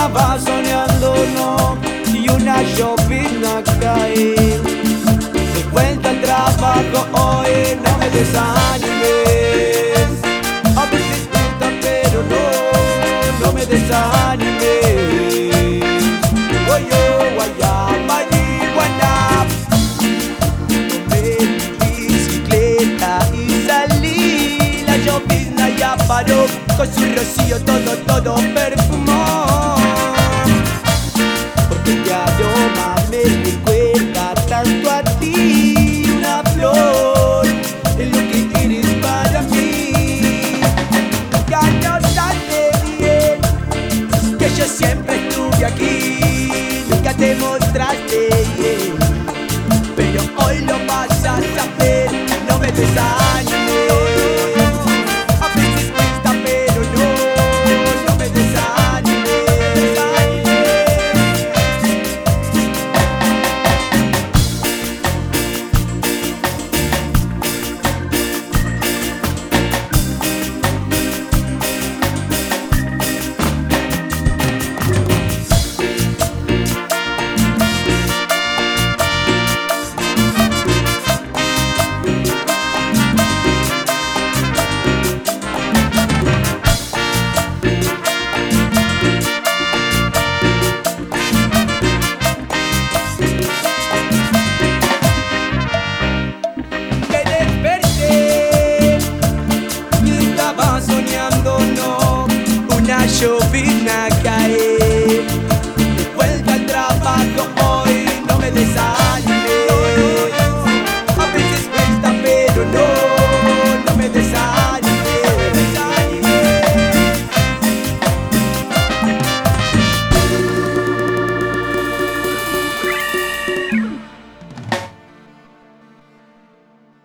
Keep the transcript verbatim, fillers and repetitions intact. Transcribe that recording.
estaba soñando, no, y una llovizna cae. De vuelta al trabajo hoy, no me desanimes. A veces cuesta pero no, no me desanimes. Guayo, guayá, marihuana. Tomé mi bicicleta y salí. La llovizna ya paró, con su rocío todo, todo perfumado.